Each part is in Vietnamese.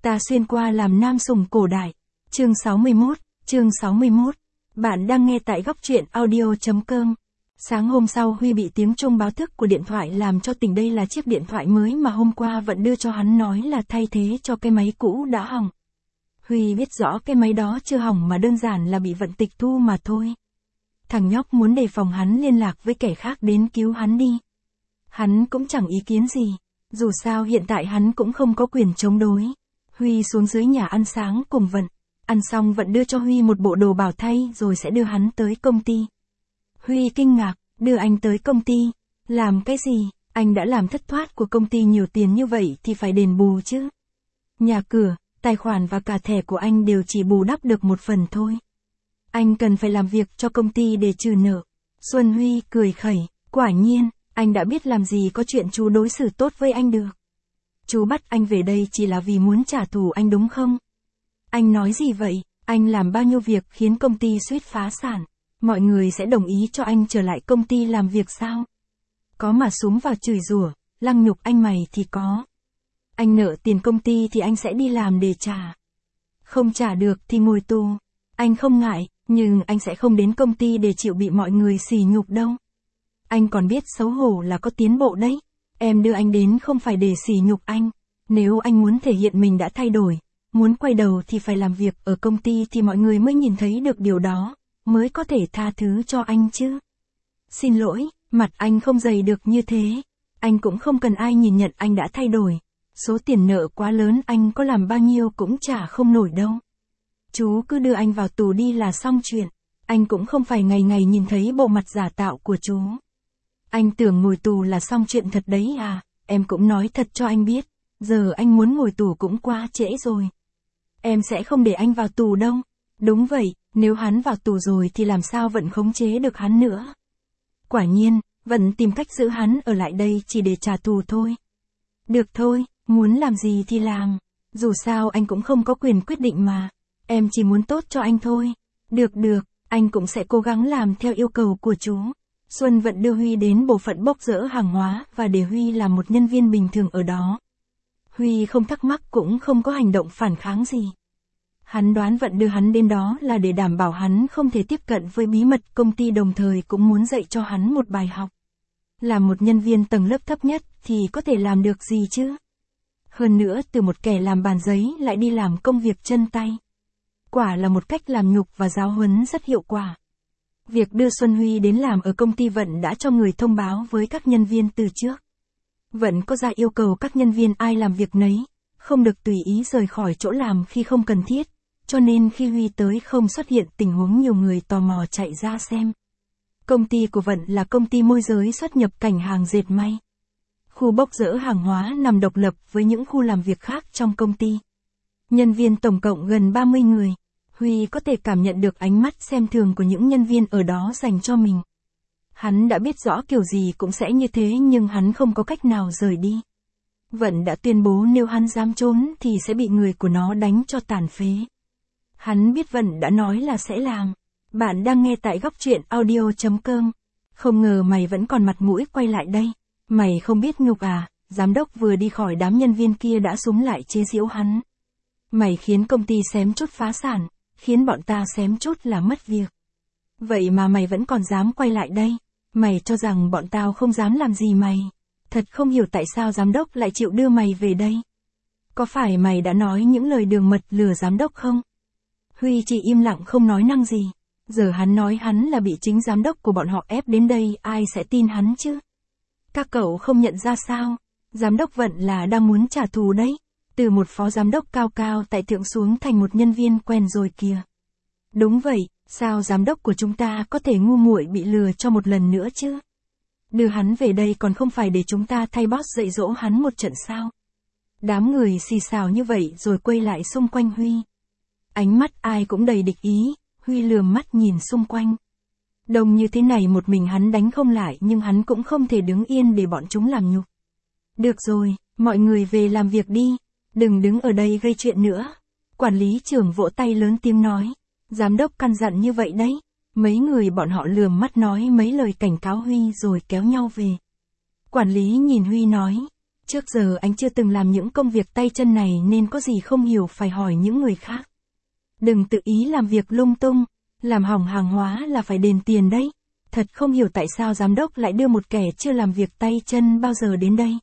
Ta xuyên qua làm nam sủng cổ đại. Chương 61. Bạn đang nghe tại góc truyện audio.com. Sáng hôm sau Huy bị tiếng chuông báo thức của điện thoại làm cho tỉnh. Đây là chiếc điện thoại mới mà hôm qua Vận đưa cho hắn, nói là thay thế cho cái máy cũ đã hỏng. Huy biết rõ cái máy đó chưa hỏng mà đơn giản là bị Vận tịch thu mà thôi. Thằng nhóc muốn đề phòng hắn liên lạc với kẻ khác đến cứu hắn đi. Hắn cũng chẳng ý kiến gì. Dù sao hiện tại hắn cũng không có quyền chống đối. Huy xuống dưới nhà ăn sáng cùng Vận. Ăn xong Vận đưa cho Huy một bộ đồ bảo thay rồi sẽ đưa hắn tới công ty. Huy kinh ngạc, đưa anh tới công ty. Làm cái gì? Anh đã làm thất thoát của công ty nhiều tiền như vậy thì phải đền bù chứ. Nhà cửa, tài khoản và cả thẻ của anh đều chỉ bù đắp được một phần thôi. Anh cần phải làm việc cho công ty để trừ nợ. Xuân Huy cười khẩy, quả nhiên, anh đã biết làm gì có chuyện chú đối xử tốt với anh được. Chú bắt anh về đây chỉ là vì muốn trả thù anh đúng không? Anh nói gì vậy? Anh làm bao nhiêu việc khiến công ty suýt phá sản. Mọi người sẽ đồng ý cho anh trở lại công ty làm việc sao? Có mà xúm vào chửi rủa, lăng nhục anh mày thì có. Anh nợ tiền công ty thì anh sẽ đi làm để trả. Không trả được thì ngồi tù. Anh không ngại, nhưng anh sẽ không đến công ty để chịu bị mọi người sỉ nhục đâu. Anh còn biết xấu hổ là có tiến bộ đấy. Em đưa anh đến không phải để sỉ nhục anh. Nếu anh muốn thể hiện mình đã thay đổi, muốn quay đầu thì phải làm việc ở công ty thì mọi người mới nhìn thấy được điều đó, mới có thể tha thứ cho anh chứ. Xin lỗi, mặt anh không dày được như thế. Anh cũng không cần ai nhìn nhận anh đã thay đổi. Số tiền nợ quá lớn anh có làm bao nhiêu cũng trả không nổi đâu. Chú cứ đưa anh vào tù đi là xong chuyện. Anh cũng không phải ngày ngày nhìn thấy bộ mặt giả tạo của chú. Anh tưởng ngồi tù là xong chuyện thật đấy à? Em cũng nói thật cho anh biết. Giờ anh muốn ngồi tù cũng quá trễ rồi. Em sẽ không để anh vào tù đâu. Đúng vậy, nếu hắn vào tù rồi thì làm sao Vận khống chế được hắn nữa. Quả nhiên, Vận tìm cách giữ hắn ở lại đây chỉ để trả thù thôi. Được thôi, muốn làm gì thì làm. Dù sao anh cũng không có quyền quyết định mà. Em chỉ muốn tốt cho anh thôi. Được, anh cũng sẽ cố gắng làm theo yêu cầu của chú. Xuân Vận đưa Huy đến bộ phận bốc dỡ hàng hóa và để Huy làm một nhân viên bình thường ở đó. Huy không thắc mắc cũng không có hành động phản kháng gì. Hắn đoán Vận đưa hắn đến đó là để đảm bảo hắn không thể tiếp cận với bí mật công ty, đồng thời cũng muốn dạy cho hắn một bài học. Làm một nhân viên tầng lớp thấp nhất thì có thể làm được gì chứ? Hơn nữa từ một kẻ làm bàn giấy lại đi làm công việc chân tay. Quả là một cách làm nhục và giáo huấn rất hiệu quả. Việc đưa Xuân Huy đến làm ở công ty Vận đã cho người thông báo với các nhân viên từ trước. Vận có ra yêu cầu các nhân viên ai làm việc nấy, không được tùy ý rời khỏi chỗ làm khi không cần thiết, cho nên khi Huy tới không xuất hiện tình huống nhiều người tò mò chạy ra xem. Công ty của Vận là công ty môi giới xuất nhập cảnh hàng dệt may. Khu bốc dỡ hàng hóa nằm độc lập với những khu làm việc khác trong công ty. Nhân viên tổng cộng gần 30 người. Huy có thể cảm nhận được ánh mắt xem thường của những nhân viên ở đó dành cho mình. Hắn đã biết rõ kiểu gì cũng sẽ như thế nhưng hắn không có cách nào rời đi. Vận đã tuyên bố nếu hắn dám trốn thì sẽ bị người của nó đánh cho tàn phế. Hắn biết Vận đã nói là sẽ làm. Bạn đang nghe tại góc truyện audio.com. Không ngờ mày vẫn còn mặt mũi quay lại đây. Mày không biết nhục à? Giám đốc vừa đi khỏi đám nhân viên kia đã xúm lại chế giễu hắn. Mày khiến công ty xém chút phá sản, khiến bọn ta xém chút là mất việc. Vậy mà mày vẫn còn dám quay lại đây. Mày cho rằng bọn tao không dám làm gì mày. Thật không hiểu tại sao giám đốc lại chịu đưa mày về đây. Có phải mày đã nói những lời đường mật lừa giám đốc không? Huy chỉ im lặng không nói năng gì. Giờ hắn nói hắn là bị chính giám đốc của bọn họ ép đến đây, ai sẽ tin hắn chứ? Các cậu không nhận ra sao? Giám đốc Vận là đang muốn trả thù đấy. Từ một phó giám đốc cao cao tại thượng xuống thành một nhân viên quen rồi kìa. Đúng vậy, sao giám đốc của chúng ta có thể ngu muội bị lừa cho một lần nữa chứ? Đưa hắn về đây còn không phải để chúng ta thay boss dạy dỗ hắn một trận sao? Đám người xì xào như vậy rồi quay lại xung quanh Huy. Ánh mắt ai cũng đầy địch ý, Huy lườm mắt nhìn xung quanh. Đông như thế này một mình hắn đánh không lại nhưng hắn cũng không thể đứng yên để bọn chúng làm nhục. Được rồi, mọi người về làm việc đi. Đừng đứng ở đây gây chuyện nữa. Quản lý trưởng vỗ tay lớn tiếng nói. Giám đốc căn dặn như vậy đấy. Mấy người bọn họ lườm mắt nói mấy lời cảnh cáo Huy rồi kéo nhau về. Quản lý nhìn Huy nói. Trước giờ anh chưa từng làm những công việc tay chân này nên có gì không hiểu phải hỏi những người khác. Đừng tự ý làm việc lung tung, làm hỏng hàng hóa là phải đền tiền đấy. Thật không hiểu tại sao giám đốc lại đưa một kẻ chưa làm việc tay chân bao giờ đến đây.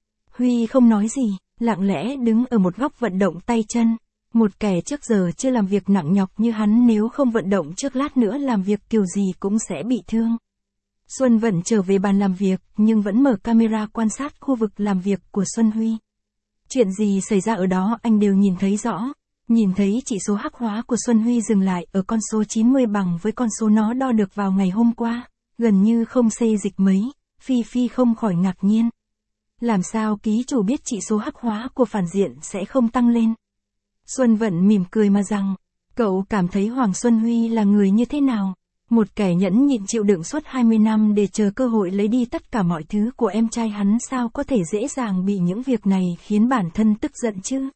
Huy không nói gì, lặng lẽ đứng ở một góc vận động tay chân. Một kẻ trước giờ chưa làm việc nặng nhọc như hắn nếu không vận động trước lát nữa làm việc kiểu gì cũng sẽ bị thương. Xuân Vận trở về bàn làm việc nhưng vẫn mở camera quan sát khu vực làm việc của Xuân Huy. Chuyện gì xảy ra ở đó anh đều nhìn thấy rõ. Nhìn thấy chỉ số hắc hóa của Xuân Huy dừng lại ở con số 90 bằng với con số nó đo được vào ngày hôm qua, gần như không xê dịch mấy, Phi không khỏi ngạc nhiên. Làm sao ký chủ biết chỉ số hắc hóa của phản diện sẽ không tăng lên? Xuân Vận mỉm cười mà rằng, cậu cảm thấy Hoàng Xuân Huy là người như thế nào? Một kẻ nhẫn nhịn chịu đựng suốt 20 năm để chờ cơ hội lấy đi tất cả mọi thứ của em trai hắn, sao có thể dễ dàng bị những việc này khiến bản thân tức giận chứ?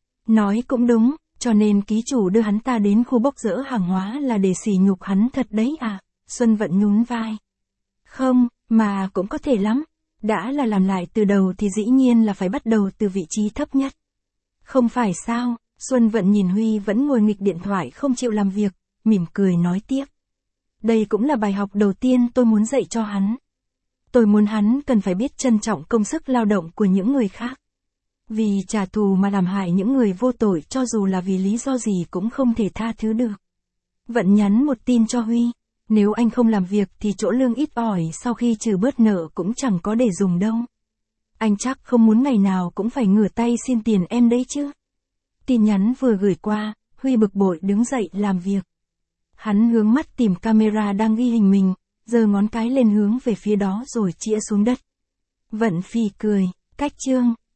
Nói cũng đúng, cho nên ký chủ đưa hắn ta đến khu bốc dỡ hàng hóa là để sỉ nhục hắn thật đấy à? Xuân Vận nhún vai. Không, mà cũng có thể lắm. Đã là làm lại từ đầu thì dĩ nhiên là phải bắt đầu từ vị trí thấp nhất. Không phải sao? Xuân Vận nhìn Huy vẫn ngồi nghịch điện thoại không chịu làm việc, mỉm cười nói tiếp. Đây cũng là bài học đầu tiên tôi muốn dạy cho hắn. Tôi muốn hắn cần phải biết trân trọng công sức lao động của những người khác. Vì trả thù mà làm hại những người vô tội cho dù là vì lý do gì cũng không thể tha thứ được. Vận nhắn một tin cho Huy. Nếu anh không làm việc thì chỗ lương ít ỏi sau khi trừ bớt nợ cũng chẳng có để dùng đâu. Anh chắc không muốn ngày nào cũng phải ngửa tay xin tiền em đấy chứ. Tin nhắn vừa gửi qua, Huy bực bội đứng dậy làm việc. Hắn hướng mắt tìm camera đang ghi hình mình, giơ ngón cái lên hướng về phía đó rồi chĩa xuống đất. Vận Phi cười, cách chương.